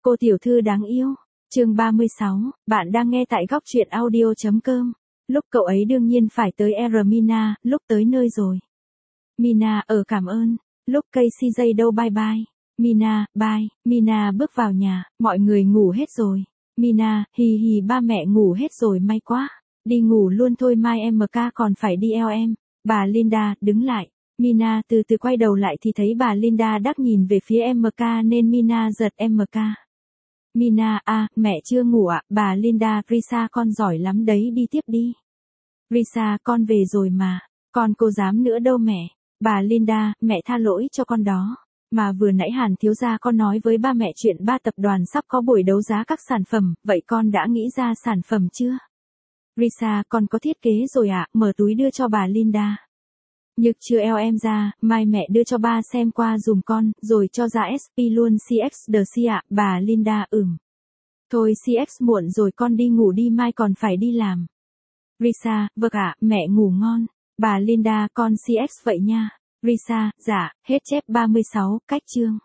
Cô tiểu thư đáng yêu. Chương 36, bạn đang nghe tại góc truyện audio.com. Lúc cậu ấy đương nhiên phải tới Mina, lúc tới nơi rồi. Mina, cảm ơn. Lúc cây CJ đâu bye bye. Mina, bye. Mina bước vào nhà, mọi người ngủ hết rồi. Mina, hì hì ba mẹ ngủ hết rồi may quá. Đi ngủ luôn thôi mai MK còn phải đi em. Bà Linda, đứng lại. Mina từ từ quay đầu lại thì thấy bà Linda đắc nhìn về phía MK nên Mina giật MK. Mina, mẹ chưa ngủ ạ, bà Linda, Risa con giỏi lắm đấy đi tiếp đi. Risa, con về rồi mà, con cô dám nữa đâu mẹ. Bà Linda, mẹ tha lỗi cho con đó. Mà vừa nãy Hàn thiếu gia con nói với ba mẹ chuyện ba tập đoàn sắp có buổi đấu giá các sản phẩm, vậy con đã nghĩ ra sản phẩm chưa? Risa, con có thiết kế rồi ạ, mở túi đưa cho bà Linda. Nhực chưa em ra, mai mẹ đưa cho ba xem qua dùm con, rồi cho ra SP luôn CX ạ, bà Linda Thôi CX muộn rồi con đi ngủ đi mai còn phải đi làm. Risa, vâng ạ, mẹ ngủ ngon. Bà Linda, con CX vậy nha. Risa, dạ, hết chép 36, cách chương.